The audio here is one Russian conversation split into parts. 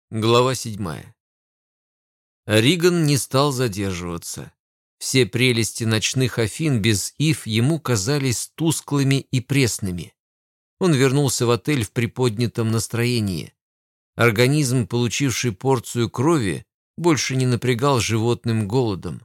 Глава 7. Риган не стал задерживаться. Все прелести ночных Афин без Ив ему казались тусклыми и пресными. Он вернулся в отель в приподнятом настроении. Организм, получивший порцию крови, больше не напрягал животным голодом.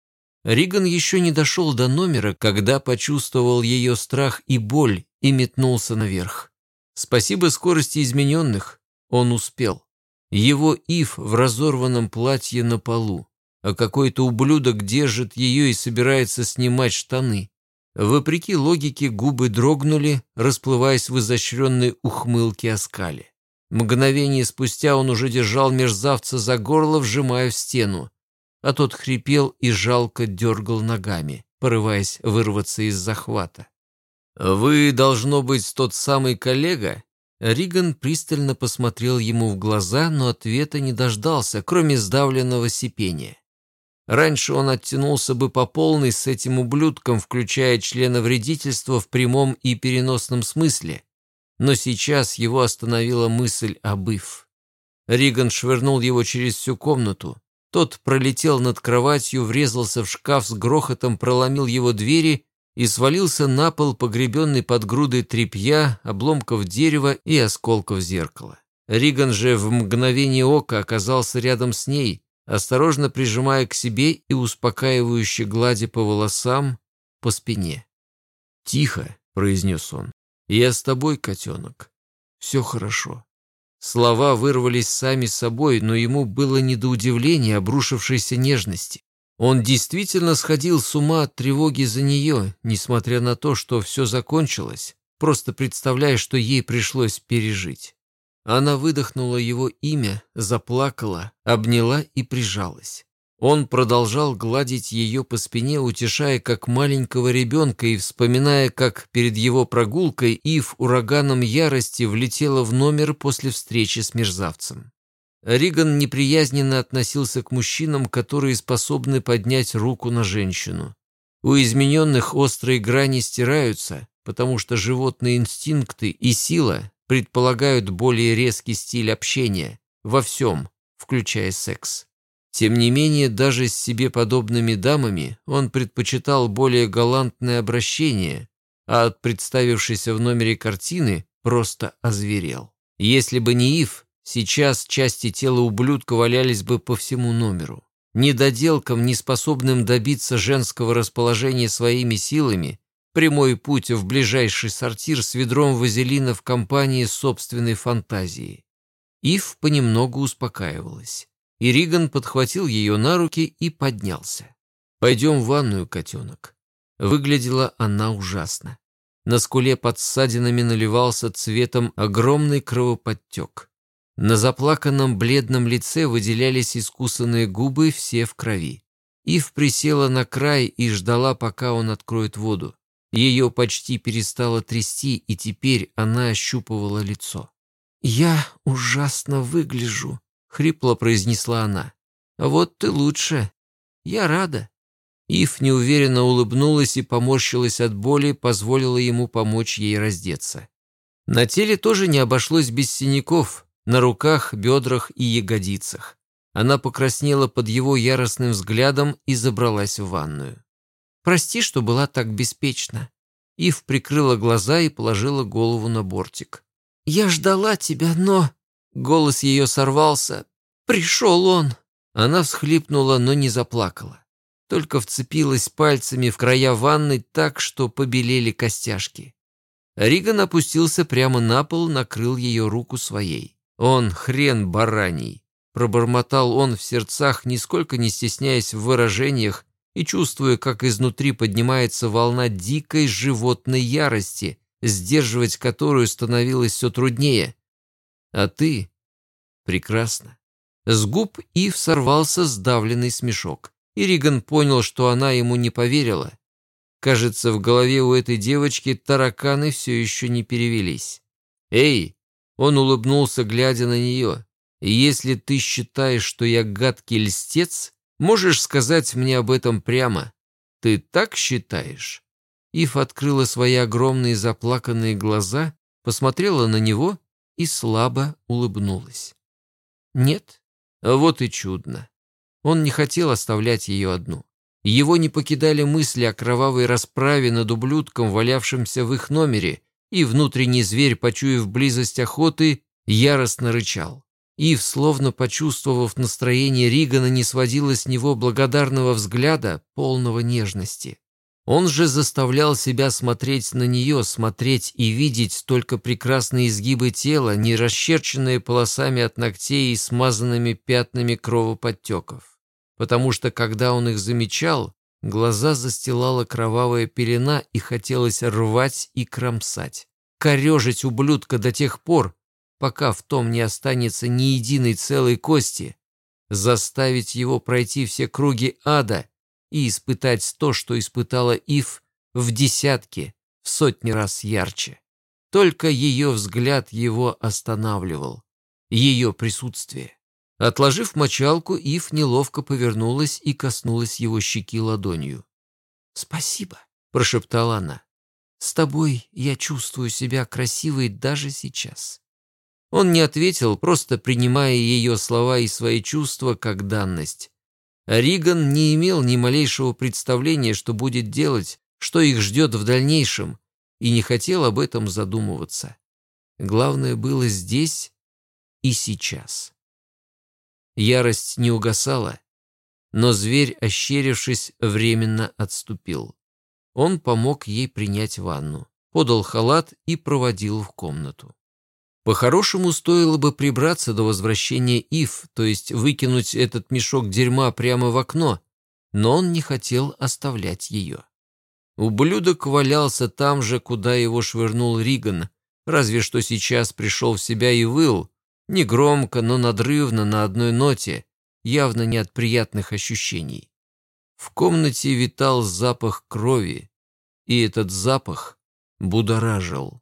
Риган еще не дошел до номера, когда почувствовал ее страх и боль и метнулся наверх. Спасибо скорости измененных, он успел. Его Ив в разорванном платье на полу, а какой-то ублюдок держит ее и собирается снимать штаны. Вопреки логике губы дрогнули, расплываясь в изощренной ухмылке оскале. Мгновение спустя он уже держал мерзавца за горло, вжимая в стену, а тот хрипел и жалко дергал ногами, порываясь вырваться из захвата. «Вы, должно быть, тот самый коллега?» Риган пристально посмотрел ему в глаза, но ответа не дождался, кроме сдавленного сипения. Раньше он оттянулся бы по полной с этим ублюдком, включая членовредительство в прямом и переносном смысле, но сейчас его остановила мысль об Ив. Риган швырнул его через всю комнату. Тот пролетел над кроватью, врезался в шкаф, с грохотом проломил его двери и свалился на пол, погребенный под грудой тряпья, обломков дерева и осколков зеркала. Риган же в мгновение ока оказался рядом с ней, осторожно прижимая к себе и успокаивающе гладя по волосам, по спине. «Тихо», — произнес он, — «я с тобой, котенок. Все хорошо». Слова вырвались сами собой, но ему было не до удивления обрушившейся нежности. Он действительно сходил с ума от тревоги за нее, несмотря на то, что все закончилось, просто представляя, что ей пришлось пережить. Она выдохнула его имя, заплакала, обняла и прижалась. Он продолжал гладить ее по спине, утешая как маленького ребенка и вспоминая, как перед его прогулкой Ив ураганом ярости влетела в номер после встречи с мерзавцем. Риган неприязненно относился к мужчинам, которые способны поднять руку на женщину. У измененных острые грани стираются, потому что животные инстинкты и сила предполагают более резкий стиль общения во всем, включая секс. Тем не менее, даже с себе подобными дамами он предпочитал более галантное обращение, а от представившейся в номере картины просто озверел. Если бы не Ив, сейчас части тела ублюдка валялись бы по всему номеру. Недоделкам, неспособным добиться женского расположения своими силами, прямой путь в ближайший сортир с ведром вазелина в компании собственной фантазии. Ив понемногу успокаивалась, и Риган подхватил ее на руки и поднялся. «Пойдем в ванную, котенок». Выглядела она ужасно. На скуле под ссадинами наливался цветом огромный кровоподтек. На заплаканном бледном лице выделялись искусанные губы, все в крови. Ив присела на край и ждала, пока он откроет воду. Ее почти перестало трясти, и теперь она ощупывала лицо. «Я ужасно выгляжу», — хрипло произнесла она. «Вот ты лучше. Я рада». Ив неуверенно улыбнулась и поморщилась от боли, позволила ему помочь ей раздеться. На теле тоже не обошлось без синяков, на руках, бедрах и ягодицах. Она покраснела под его яростным взглядом и забралась в ванную. «Прости, что была так беспечна». Ив прикрыла глаза и положила голову на бортик. «Я ждала тебя, но...» Голос ее сорвался. «Пришел он!» Она всхлипнула, но не заплакала. Только вцепилась пальцами в края ванны так, что побелели костяшки. Риган опустился прямо на пол, накрыл ее руку своей. «Он хрен бараний!» Пробормотал он в сердцах, нисколько не стесняясь в выражениях и чувствуя, как изнутри поднимается волна дикой животной ярости, сдерживать которую становилось все труднее. «А ты?» «Прекрасно». С губ Ив сорвался сдавленный смешок, и Риган понял, что она ему не поверила. Кажется, в голове у этой девочки тараканы все еще не перевелись. «Эй!» Он улыбнулся, глядя на нее. «Если ты считаешь, что я гадкий льстец, можешь сказать мне об этом прямо. Ты так считаешь?» Ив открыла свои огромные заплаканные глаза, посмотрела на него и слабо улыбнулась. Нет? Вот и чудно. Он не хотел оставлять ее одну. Его не покидали мысли о кровавой расправе над ублюдком, валявшимся в их номере, и внутренний зверь, почуяв близость охоты, яростно рычал. Ив, словно почувствовав настроение Ригана, не сводила с него благодарного взгляда, полного нежности. Он же заставлял себя смотреть на нее, смотреть и видеть только прекрасные изгибы тела, не расчерченные полосами от ногтей и смазанными пятнами кровоподтеков. Потому что, когда он их замечал, глаза застилала кровавая пелена и хотелось рвать и кромсать, корежить ублюдка до тех пор, пока в том не останется ни единой целой кости, заставить его пройти все круги ада и испытать то, что испытала Ив, в десятки, в сотни раз ярче. Только ее взгляд его останавливал, ее присутствие. Отложив мочалку, Ив неловко повернулась и коснулась его щеки ладонью. «Спасибо», — прошептала она. «С тобой я чувствую себя красивой даже сейчас». Он не ответил, просто принимая ее слова и свои чувства как данность. Риган не имел ни малейшего представления, что будет делать, что их ждет в дальнейшем, и не хотел об этом задумываться. Главное было здесь и сейчас. Ярость не угасала, но зверь, ощерившись, временно отступил. Он помог ей принять ванну, подал халат и проводил в комнату. По-хорошему, стоило бы прибраться до возвращения Ив, то есть выкинуть этот мешок дерьма прямо в окно, но он не хотел оставлять ее. Ублюдок валялся там же, куда его швырнул Риган, разве что сейчас пришел в себя и выл, негромко, но надрывно на одной ноте, явно не от приятных ощущений. В комнате витал запах крови, и этот запах будоражил.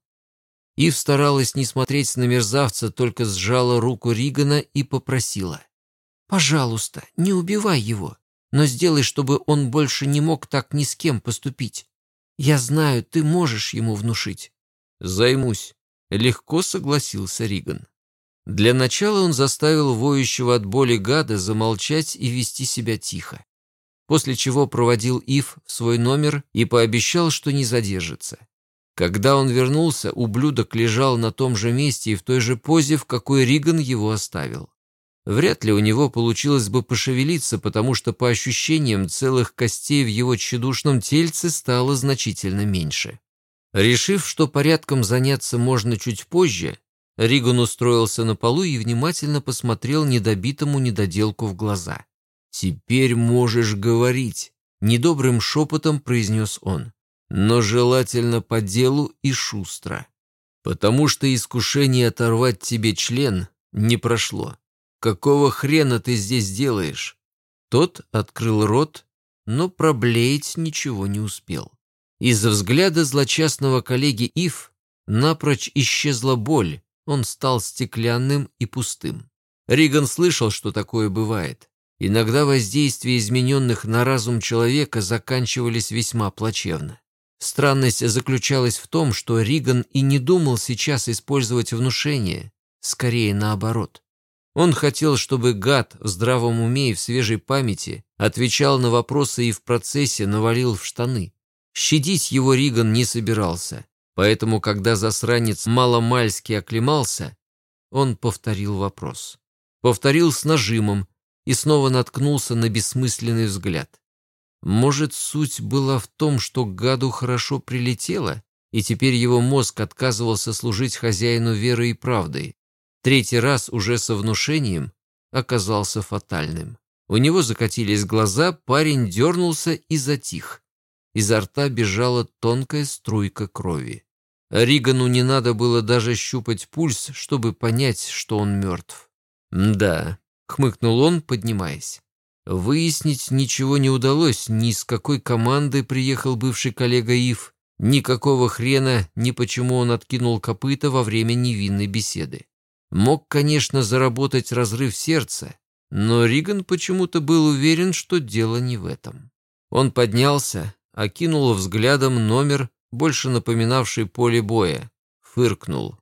Ив старалась не смотреть на мерзавца, только сжала руку Ригана и попросила: «Пожалуйста, не убивай его, но сделай, чтобы он больше не мог так ни с кем поступить. Я знаю, ты можешь ему внушить». «Займусь», — легко согласился Риган. Для начала он заставил воющего от боли гада замолчать и вести себя тихо, после чего проводил Ив в свой номер и пообещал, что не задержится. Когда он вернулся, ублюдок лежал на том же месте и в той же позе, в какой Риган его оставил. Вряд ли у него получилось бы пошевелиться, потому что, по ощущениям, целых костей в его тщедушном тельце стало значительно меньше. Решив, что порядком заняться можно чуть позже, Риган устроился на полу и внимательно посмотрел недобитому недоделку в глаза. «Теперь можешь говорить», — недобрым шепотом произнес он. «Но желательно по делу и шустро, потому что искушение оторвать тебе член не прошло. Какого хрена ты здесь делаешь?» Тот открыл рот, но проблеять ничего не успел. Из-за взгляда злочастного коллеги Ив напрочь исчезла боль, он стал стеклянным и пустым. Риган слышал, что такое бывает. Иногда воздействия измененных на разум человека заканчивались весьма плачевно. Странность заключалась в том, что Риган и не думал сейчас использовать внушение, скорее наоборот. Он хотел, чтобы гад в здравом уме и в свежей памяти отвечал на вопросы и в процессе навалил в штаны. Щадить его Риган не собирался, поэтому, когда засранец маломальски оклемался, он повторил вопрос. Повторил с нажимом и снова наткнулся на бессмысленный взгляд. Может, суть была в том, что гаду хорошо прилетело, и теперь его мозг отказывался служить хозяину верой и правдой. Третий раз уже со внушением оказался фатальным. У него закатились глаза, парень дернулся и затих. Изо рта бежала тонкая струйка крови. Ригану не надо было даже щупать пульс, чтобы понять, что он мертв. «Да», — хмыкнул он, поднимаясь. Выяснить ничего не удалось, ни с какой команды приехал бывший коллега Ив, никакого хрена, ни почему он откинул копыта во время невинной беседы. Мог, конечно, заработать разрыв сердца, но Риган почему-то был уверен, что дело не в этом. Он поднялся, окинул взглядом номер, больше напоминавший поле боя, фыркнул.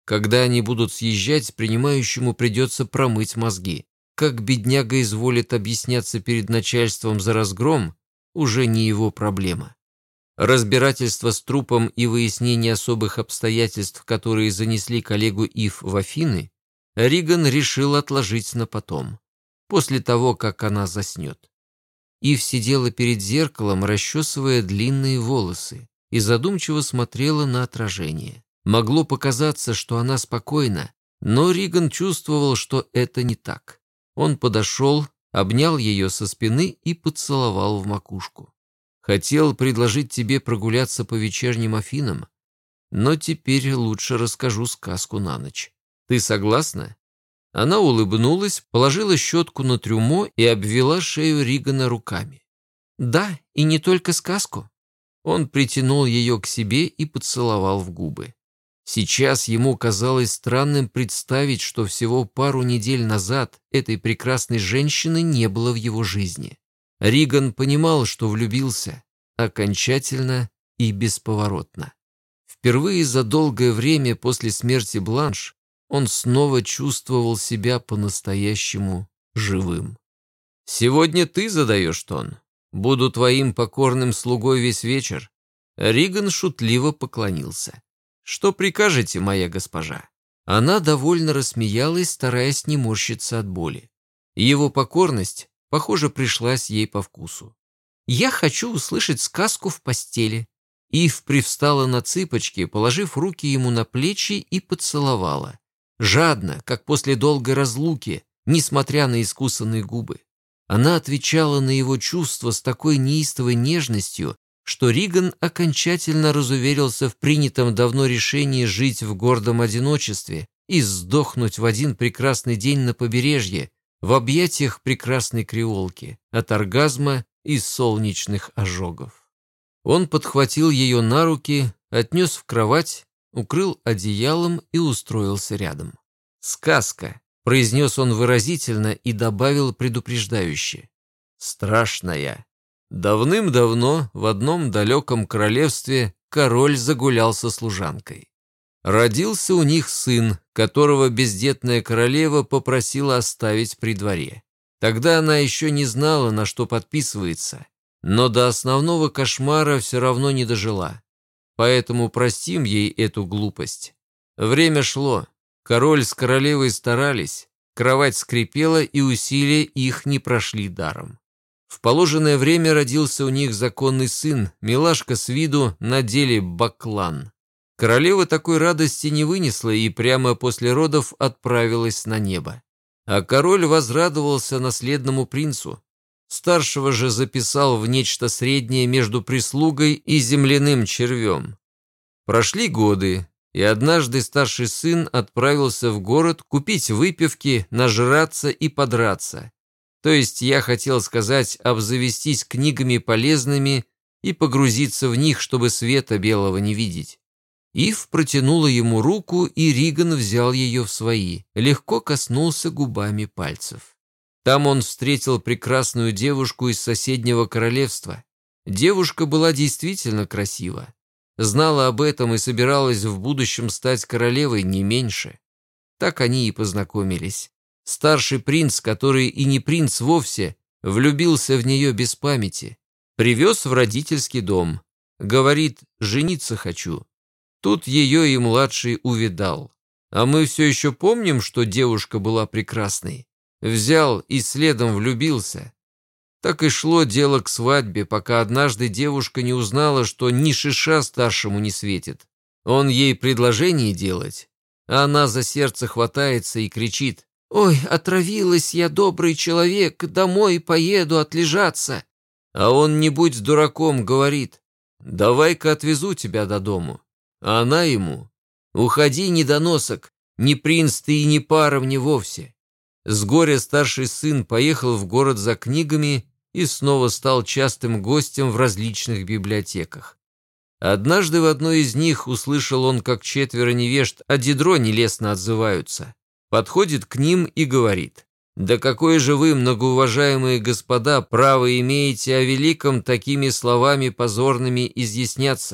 Когда они будут съезжать, принимающему придется промыть мозги. Как бедняга изволит объясняться перед начальством за разгром, уже не его проблема. Разбирательство с трупом и выяснение особых обстоятельств, которые занесли коллегу Ив в Афины, Риган решил отложить на потом, после того, как она заснет. Ив сидела перед зеркалом, расчесывая длинные волосы, и задумчиво смотрела на отражение. Могло показаться, что она спокойна, но Риган чувствовал, что это не так. Он подошел, обнял ее со спины и поцеловал в макушку. «Хотел предложить тебе прогуляться по вечерним Афинам, но теперь лучше расскажу сказку на ночь. Ты согласна?» Она улыбнулась, положила щетку на трюмо и обвела шею Ригана руками. «Да, и не только сказку». Он притянул ее к себе и поцеловал в губы. Сейчас ему казалось странным представить, что всего пару недель назад этой прекрасной женщины не было в его жизни. Риган понимал, что влюбился окончательно и бесповоротно. Впервые за долгое время после смерти Бланш он снова чувствовал себя по-настоящему живым. «Сегодня ты задаешь тон. Буду твоим покорным слугой весь вечер». Риган шутливо поклонился. «Что прикажете, моя госпожа?» Она довольно рассмеялась, стараясь не морщиться от боли. Его покорность, похоже, пришлась ей по вкусу. «Я хочу услышать сказку в постели». Ив привстала на цыпочки, положив руки ему на плечи, и поцеловала. Жадно, как после долгой разлуки, несмотря на искусанные губы. Она отвечала на его чувства с такой неистовой нежностью, что Риган окончательно разуверился в принятом давно решении жить в гордом одиночестве и сдохнуть в один прекрасный день на побережье, в объятиях прекрасной креолки, от оргазма и солнечных ожогов. Он подхватил ее на руки, отнес в кровать, укрыл одеялом и устроился рядом. «Сказка», — произнес он выразительно и добавил предупреждающе. «Страшная». Давным-давно в одном далеком королевстве король загулял со служанкой. Родился у них сын, которого бездетная королева попросила оставить при дворе. Тогда она еще не знала, на что подписывается, но до основного кошмара все равно не дожила. Поэтому простим ей эту глупость. Время шло, король с королевой старались, кровать скрипела, и усилия их не прошли даром. В положенное время родился у них законный сын, милашка с виду, на деле баклан. Королева такой радости не вынесла и прямо после родов отправилась на небо. А король возрадовался наследному принцу. Старшего же записал в нечто среднее между прислугой и земляным червем. Прошли годы, и однажды старший сын отправился в город купить выпивки, нажраться и подраться. То есть я хотел сказать, обзавестись книгами полезными и погрузиться в них, чтобы света белого не видеть. Ив протянула ему руку, и Риган взял ее в свои, легко коснулся губами пальцев. Там он встретил прекрасную девушку из соседнего королевства. Девушка была действительно красива. Знала об этом и собиралась в будущем стать королевой не меньше. Так они и познакомились. Старший принц, который и не принц вовсе, влюбился в нее без памяти. Привез в родительский дом. Говорит, жениться хочу. Тут ее и младший увидал. А мы все еще помним, что девушка была прекрасной. Взял и следом влюбился. Так и шло дело к свадьбе, пока однажды девушка не узнала, что ни шиша старшему не светит. Он ей предложение делать, а она за сердце хватается и кричит: «Ой, отравилась я, добрый человек, домой поеду отлежаться». А он, не будь дураком, говорит: «Давай-ка отвезу тебя до дому». А она ему: «Уходи, недоносок, не принц ты и не пара мне вовсе». С горя старший сын поехал в город за книгами и снова стал частым гостем в различных библиотеках. Однажды в одной из них услышал он, как 4 невежд о Дидроне лестно отзываются. Подходит к ним и говорит: «Да какое же вы, многоуважаемые господа, право имеете о великом такими словами позорными изъясняться?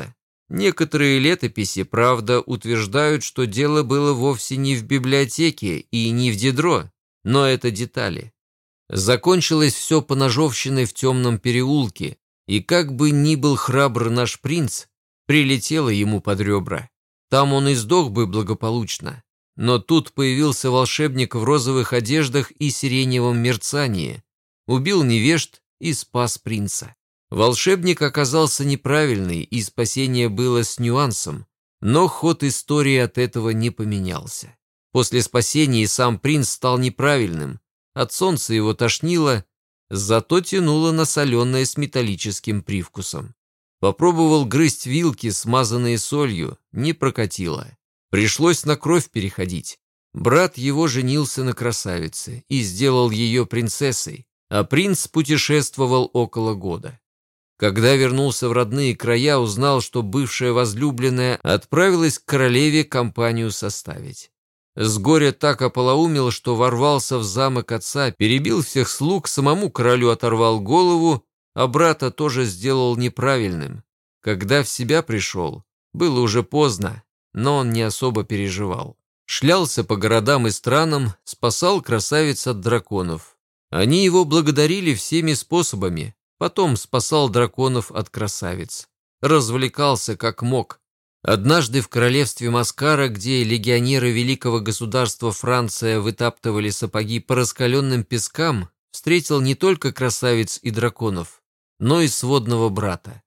Некоторые летописи, правда, утверждают, что дело было вовсе не в библиотеке и не в Дидро, но это детали. Закончилось все поножовщиной в темном переулке, и как бы ни был храбр наш принц, прилетело ему под ребра. Там он и сдох бы благополучно. Но тут появился волшебник в розовых одеждах и сиреневом мерцании, убил невежд и спас принца. Волшебник оказался неправильный, и спасение было с нюансом, но ход истории от этого не поменялся. После спасения и сам принц стал неправильным, от солнца его тошнило, зато тянуло на соленое с металлическим привкусом. Попробовал грызть вилки, смазанные солью, не прокатило. Пришлось на кровь переходить. Брат его женился на красавице и сделал ее принцессой, а принц путешествовал около года. Когда вернулся в родные края, узнал, что бывшая возлюбленная отправилась к королеве компанию составить. С горя так ополоумел, что ворвался в замок отца, перебил всех слуг, самому королю оторвал голову, а брата тоже сделал неправильным. Когда в себя пришел, было уже поздно, но он не особо переживал. Шлялся по городам и странам, спасал красавиц от драконов. Они его благодарили всеми способами, потом спасал драконов от красавиц. Развлекался как мог. Однажды в королевстве Маскара, где легионеры великого государства Франция вытаптывали сапоги по раскаленным пескам, встретил не только красавиц и драконов, но и сводного брата.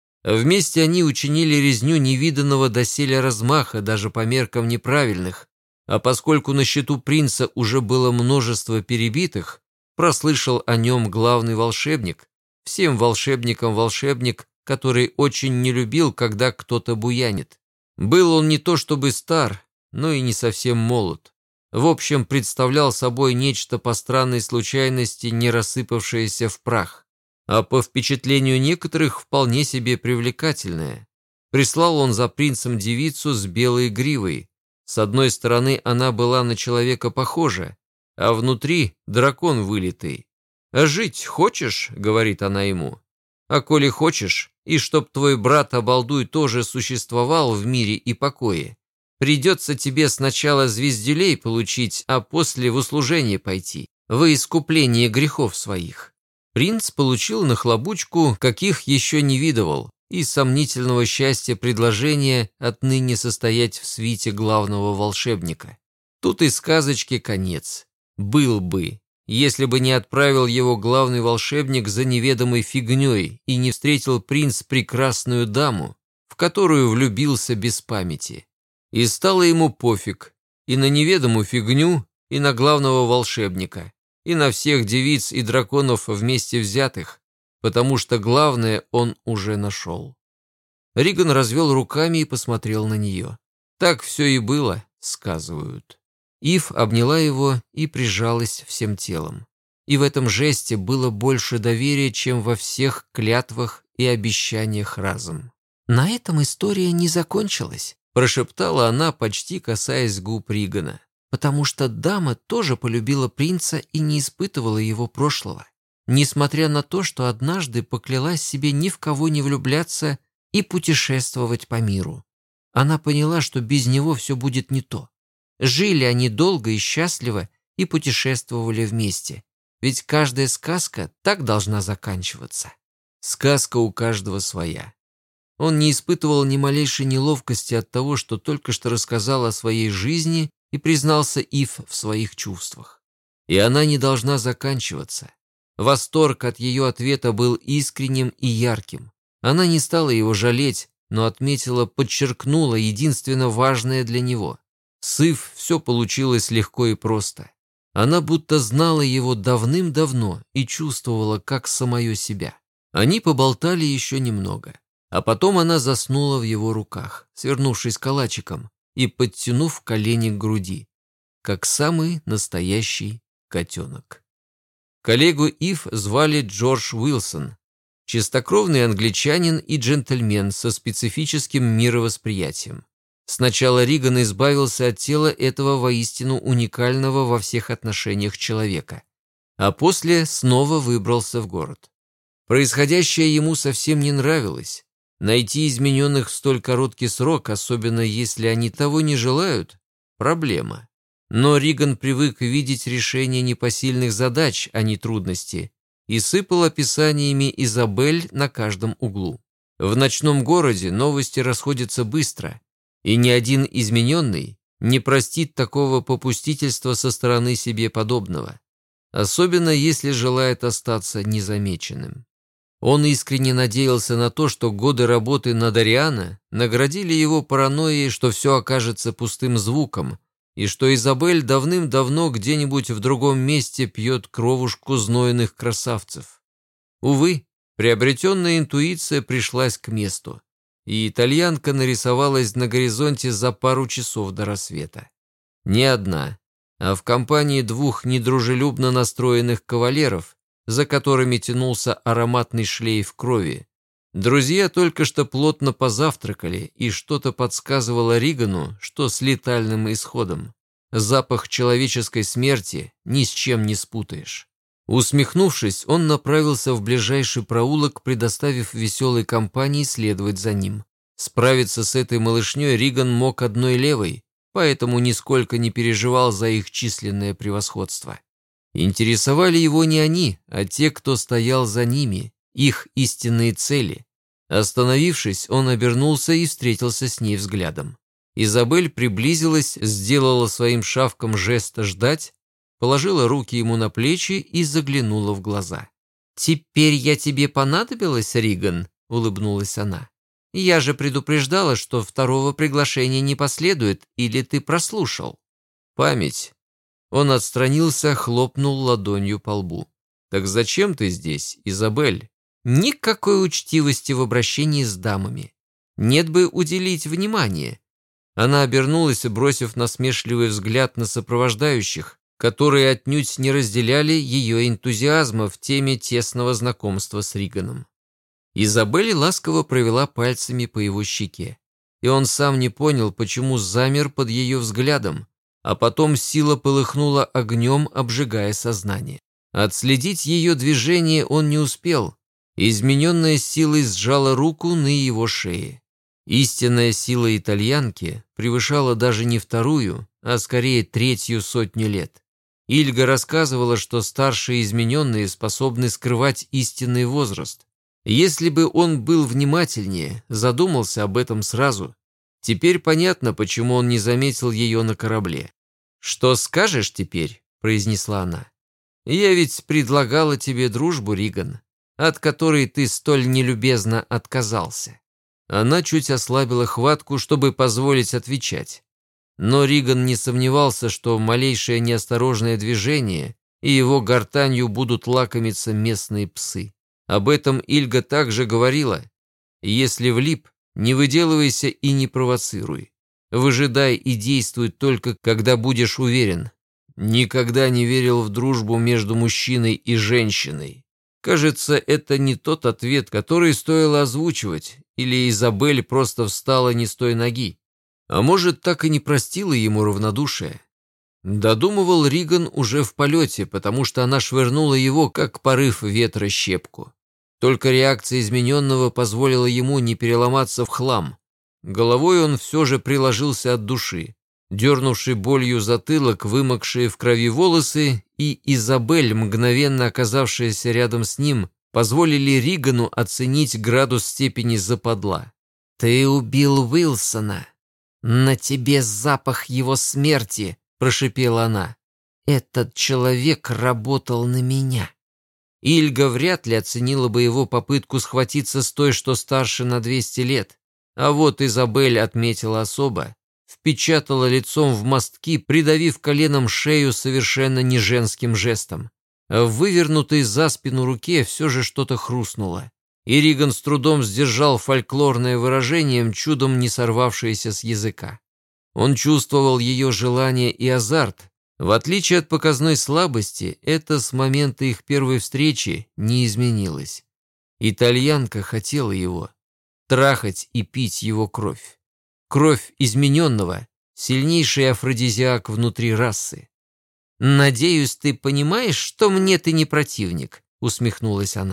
Вместе они учинили резню невиданного доселе размаха, даже по меркам неправильных, а поскольку на счету принца уже было множество перебитых, прослышал о нем главный волшебник, всем волшебникам волшебник, который очень не любил, когда кто-то буянит. Был он не то чтобы стар, но и не совсем молод. В общем, представлял собой нечто по странной случайности, не рассыпавшееся в прах, а по впечатлению некоторых вполне себе привлекательное. Прислал он за принцем девицу с белой гривой. С одной стороны она была на человека похожа, а внутри дракон вылитый. «А жить хочешь?» — говорит она ему. «А коли хочешь, и чтоб твой брат-обалдуй тоже существовал в мире и покое, придется тебе сначала звездюлей получить, а после в услужение пойти, во искупление грехов своих». Принц получил нахлобучку, каких еще не видывал, и сомнительного счастья предложения отныне состоять в свите главного волшебника. Тут и сказочке конец. Был бы, если бы не отправил его главный волшебник за неведомой фигней и не встретил принц прекрасную даму, в которую влюбился без памяти. И стало ему пофиг и на неведомую фигню, и на главного волшебника, и на всех девиц и драконов вместе взятых, потому что главное он уже нашел. Риган развел руками и посмотрел на нее. Так все и было, сказывают. Ив обняла его и прижалась всем телом. И в этом жесте было больше доверия, чем во всех клятвах и обещаниях разом. «На этом история не закончилась», – прошептала она, почти касаясь губ Ригана, «потому что дама тоже полюбила принца и не испытывала его прошлого, несмотря на то, что однажды поклялась себе ни в кого не влюбляться и путешествовать по миру. Она поняла, что без него все будет не то. Жили они долго и счастливо и путешествовали вместе. Ведь каждая сказка так должна заканчиваться. Сказка у каждого своя. Он не испытывал ни малейшей неловкости от того, что только что рассказал о своей жизни и признался Ив в своих чувствах. И она не должна заканчиваться. Восторг от ее ответа был искренним и ярким. Она не стала его жалеть, но отметила, подчеркнула единственно важное для него. С Ив все получилось легко и просто. Она будто знала его давным-давно и чувствовала, как самое себя. Они поболтали еще немного, а потом она заснула в его руках, свернувшись калачиком и подтянув колени к груди, как самый настоящий котенок. Коллегу Ив звали Джордж Уилсон, чистокровный англичанин и джентльмен со специфическим мировосприятием. Сначала Риган избавился от тела этого воистину уникального во всех отношениях человека, а после снова выбрался в город. Происходящее ему совсем не нравилось, Найти измененных в столь короткий срок, особенно если они того не желают, проблема. Но Риган привык видеть решение непосильных задач, а не трудности, и сыпал описаниями Изабель на каждом углу. В ночном городе новости расходятся быстро, и ни один измененный не простит такого попустительства со стороны себе подобного, особенно если желает остаться незамеченным. Он искренне надеялся на то, что годы работы на Дариана наградили его паранойей, что все окажется пустым звуком, и что Изабель давным-давно где-нибудь в другом месте пьет кровушку знойных красавцев. Увы, приобретенная интуиция пришлась к месту, и итальянка нарисовалась на горизонте за пару часов до рассвета. Не одна, а в компании двух недружелюбно настроенных кавалеров, за которыми тянулся ароматный шлейф крови. Друзья только что плотно позавтракали, и что-то подсказывало Ригану, что с летальным исходом. Запах человеческой смерти ни с чем не спутаешь. Усмехнувшись, он направился в ближайший проулок, предоставив веселой компании следовать за ним. Справиться с этой малышней Риган мог одной левой, поэтому нисколько не переживал за их численное превосходство. Интересовали его не они, а те, кто стоял за ними, их истинные цели. Остановившись, он обернулся и встретился с ней взглядом. Изабель приблизилась, сделала своим шавком жест ждать, положила руки ему на плечи и заглянула в глаза. «Теперь я тебе понадобилась, Риган?» — улыбнулась она. «Я же предупреждала, что второго приглашения не последует, или ты прослушал?» «Память». Он отстранился, хлопнул ладонью по лбу. «Так зачем ты здесь, Изабель?» «Никакой учтивости в обращении с дамами. Нет бы уделить внимание». Она обернулась, бросив насмешливый взгляд на сопровождающих, которые отнюдь не разделяли ее энтузиазма в теме тесного знакомства с Риганом. Изабель ласково провела пальцами по его щеке, и он сам не понял, почему замер под ее взглядом, а потом сила полыхнула огнем, обжигая сознание. Отследить ее движение он не успел. Измененная силой сжала руку на его шее. Истинная сила итальянки превышала даже не вторую, а скорее третью сотню лет. Ильга рассказывала, что старшие измененные способны скрывать истинный возраст. Если бы он был внимательнее, задумался об этом сразу. Теперь понятно, почему он не заметил ее на корабле. «Что скажешь теперь?» – произнесла она. «Я ведь предлагала тебе дружбу, Риган, от которой ты столь нелюбезно отказался». Она чуть ослабила хватку, чтобы позволить отвечать. Но Риган не сомневался, что малейшее неосторожное движение и его гортанью будут лакомиться местные псы. Об этом Ильга также говорила. Если влип, не выделывайся и не провоцируй. Выжидай и действуй только, когда будешь уверен. Никогда не верил в дружбу между мужчиной и женщиной. Кажется, это не тот ответ, который стоило озвучивать, или Изабель просто встала не с той ноги. А может, так и не простила ему равнодушие. Додумывал Риган уже в полете, потому что она швырнула его, как порыв ветра, щепку. Только реакция измененного позволила ему не переломаться в хлам. Головой он все же приложился от души. Дернувший болью затылок, вымокшие в крови волосы и Изабель, мгновенно оказавшаяся рядом с ним, позволили Ригану оценить градус степени западла. «Ты убил Уилсона. На тебе запах его смерти», – прошипела она. «Этот человек работал на меня». Ильга вряд ли оценила бы его попытку схватиться с той, что старше на 200 лет. А вот Изабель отметила особо. Впечатала лицом в мостки, придавив коленом шею совершенно не женским жестом. В вывернутой за спину руке все же что-то хрустнуло. И Риган с трудом сдержал фольклорное выражение, чудом не сорвавшееся с языка. Он чувствовал ее желание и азарт. В отличие от показной слабости, это с момента их первой встречи не изменилось. Итальянка хотела его. Трахать и пить его кровь. Кровь измененного – сильнейший афродизиак внутри расы. «Надеюсь, ты понимаешь, что мне ты не противник», – усмехнулась она.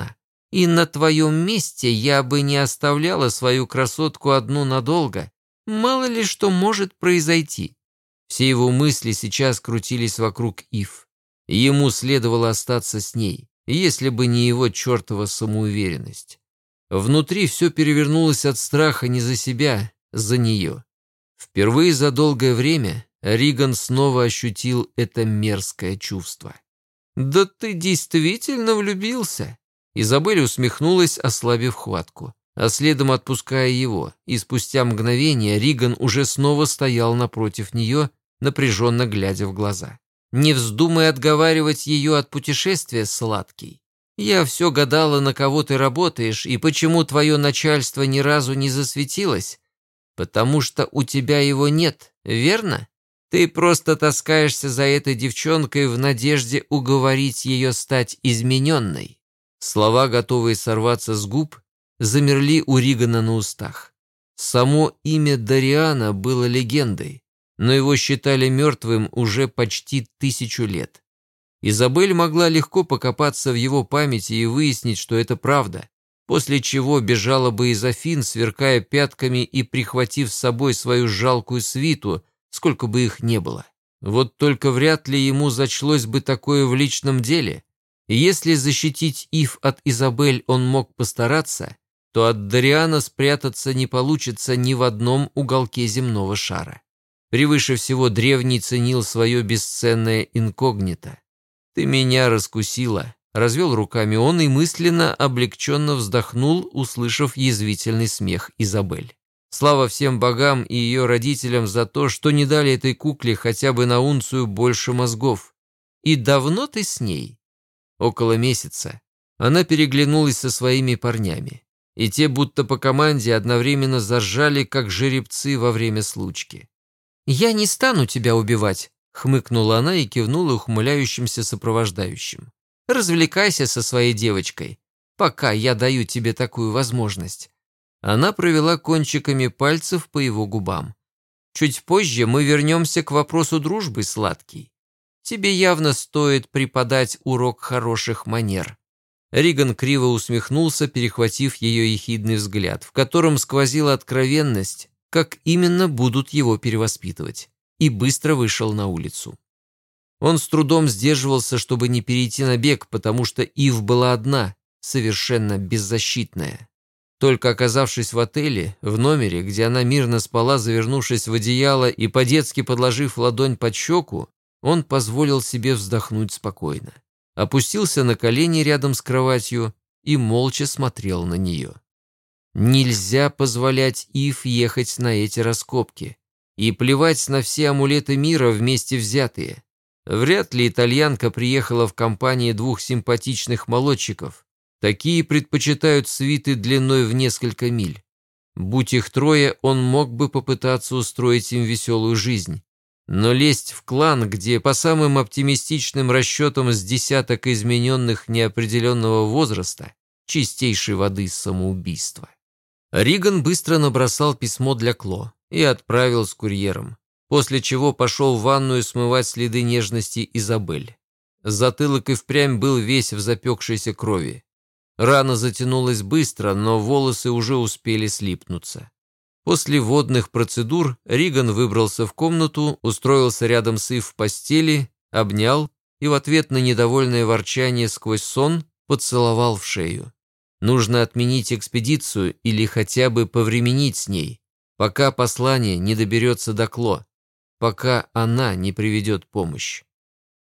И на твоем месте я бы не оставляла свою красотку одну надолго. Мало ли что может произойти. Все его мысли сейчас крутились вокруг Ив. Ему следовало остаться с ней, если бы не его чертова самоуверенность. Внутри все перевернулось от страха не за себя, за нее. Впервые за долгое время Риган снова ощутил это мерзкое чувство. «Да ты действительно влюбился?» Изабель усмехнулась, ослабив хватку, а следом отпуская его, и спустя мгновение Риган уже снова стоял напротив нее, напряженно глядя в глаза. «Не вздумай отговаривать ее от путешествия, сладкий. Я все гадала, на кого ты работаешь и почему твое начальство ни разу не засветилось. Потому что у тебя его нет, верно? Ты просто таскаешься за этой девчонкой в надежде уговорить ее стать измененной». Слова, готовые сорваться с губ, замерли у Ригана на устах. Само имя Дариана было легендой, но его считали мертвым уже почти 1000 лет. Изабель могла легко покопаться в его памяти и выяснить, что это правда, после чего бежала бы из Афин, сверкая пятками и прихватив с собой свою жалкую свиту, сколько бы их не было. Вот только вряд ли ему зачлось бы такое в личном деле. И если защитить Ив от Изабель он мог постараться, то от Дариана спрятаться не получится ни в одном уголке земного шара. Превыше всего древний ценил свое бесценное инкогнито. «Ты меня раскусила», — развел руками он и мысленно облегченно вздохнул, услышав язвительный смех Изабель. Слава всем богам и ее родителям за то, что не дали этой кукле хотя бы на унцию больше мозгов. «И давно ты с ней?» «Около месяца». Она переглянулась со своими парнями, и те будто по команде одновременно заржали, как жеребцы во время случки. «Я не стану тебя убивать», — хмыкнула она и кивнула ухмыляющимся сопровождающим. «Развлекайся со своей девочкой, пока я даю тебе такую возможность». Она провела кончиками пальцев по его губам. «Чуть позже мы вернемся к вопросу дружбы, сладкий. Тебе явно стоит преподать урок хороших манер». Риган криво усмехнулся, перехватив ее ехидный взгляд, в котором сквозила откровенность, как именно будут его перевоспитывать, и быстро вышел на улицу. Он с трудом сдерживался, чтобы не перейти на бег, потому что Ив была одна, совершенно беззащитная. Только оказавшись в отеле, в номере, где она мирно спала, завернувшись в одеяло и по-детски подложив ладонь под щеку, он позволил себе вздохнуть спокойно. Опустился на колени рядом с кроватью и молча смотрел на нее. Нельзя позволять Ив ехать на эти раскопки и плевать на все амулеты мира вместе взятые. Вряд ли итальянка приехала в компании 2 симпатичных молодчиков. Такие предпочитают свиты длиной в несколько миль. Будь их 3, он мог бы попытаться устроить им веселую жизнь. Но лезть в клан, где по самым оптимистичным расчетам с десяток измененных неопределенного возраста, чистейшей воды самоубийство. Риган быстро набросал письмо для Кло и отправил с курьером, после чего пошел в ванную смывать следы нежности Изабель. Затылок и впрямь был весь в запекшейся крови. Рана затянулась быстро, но волосы уже успели слипнуться. После водных процедур Риган выбрался в комнату, устроился рядом с Ив в постели, обнял и в ответ на недовольное ворчание сквозь сон поцеловал в шею. Нужно отменить экспедицию или хотя бы повременить с ней, пока послание не доберется до Кло, пока она не приведет помощь.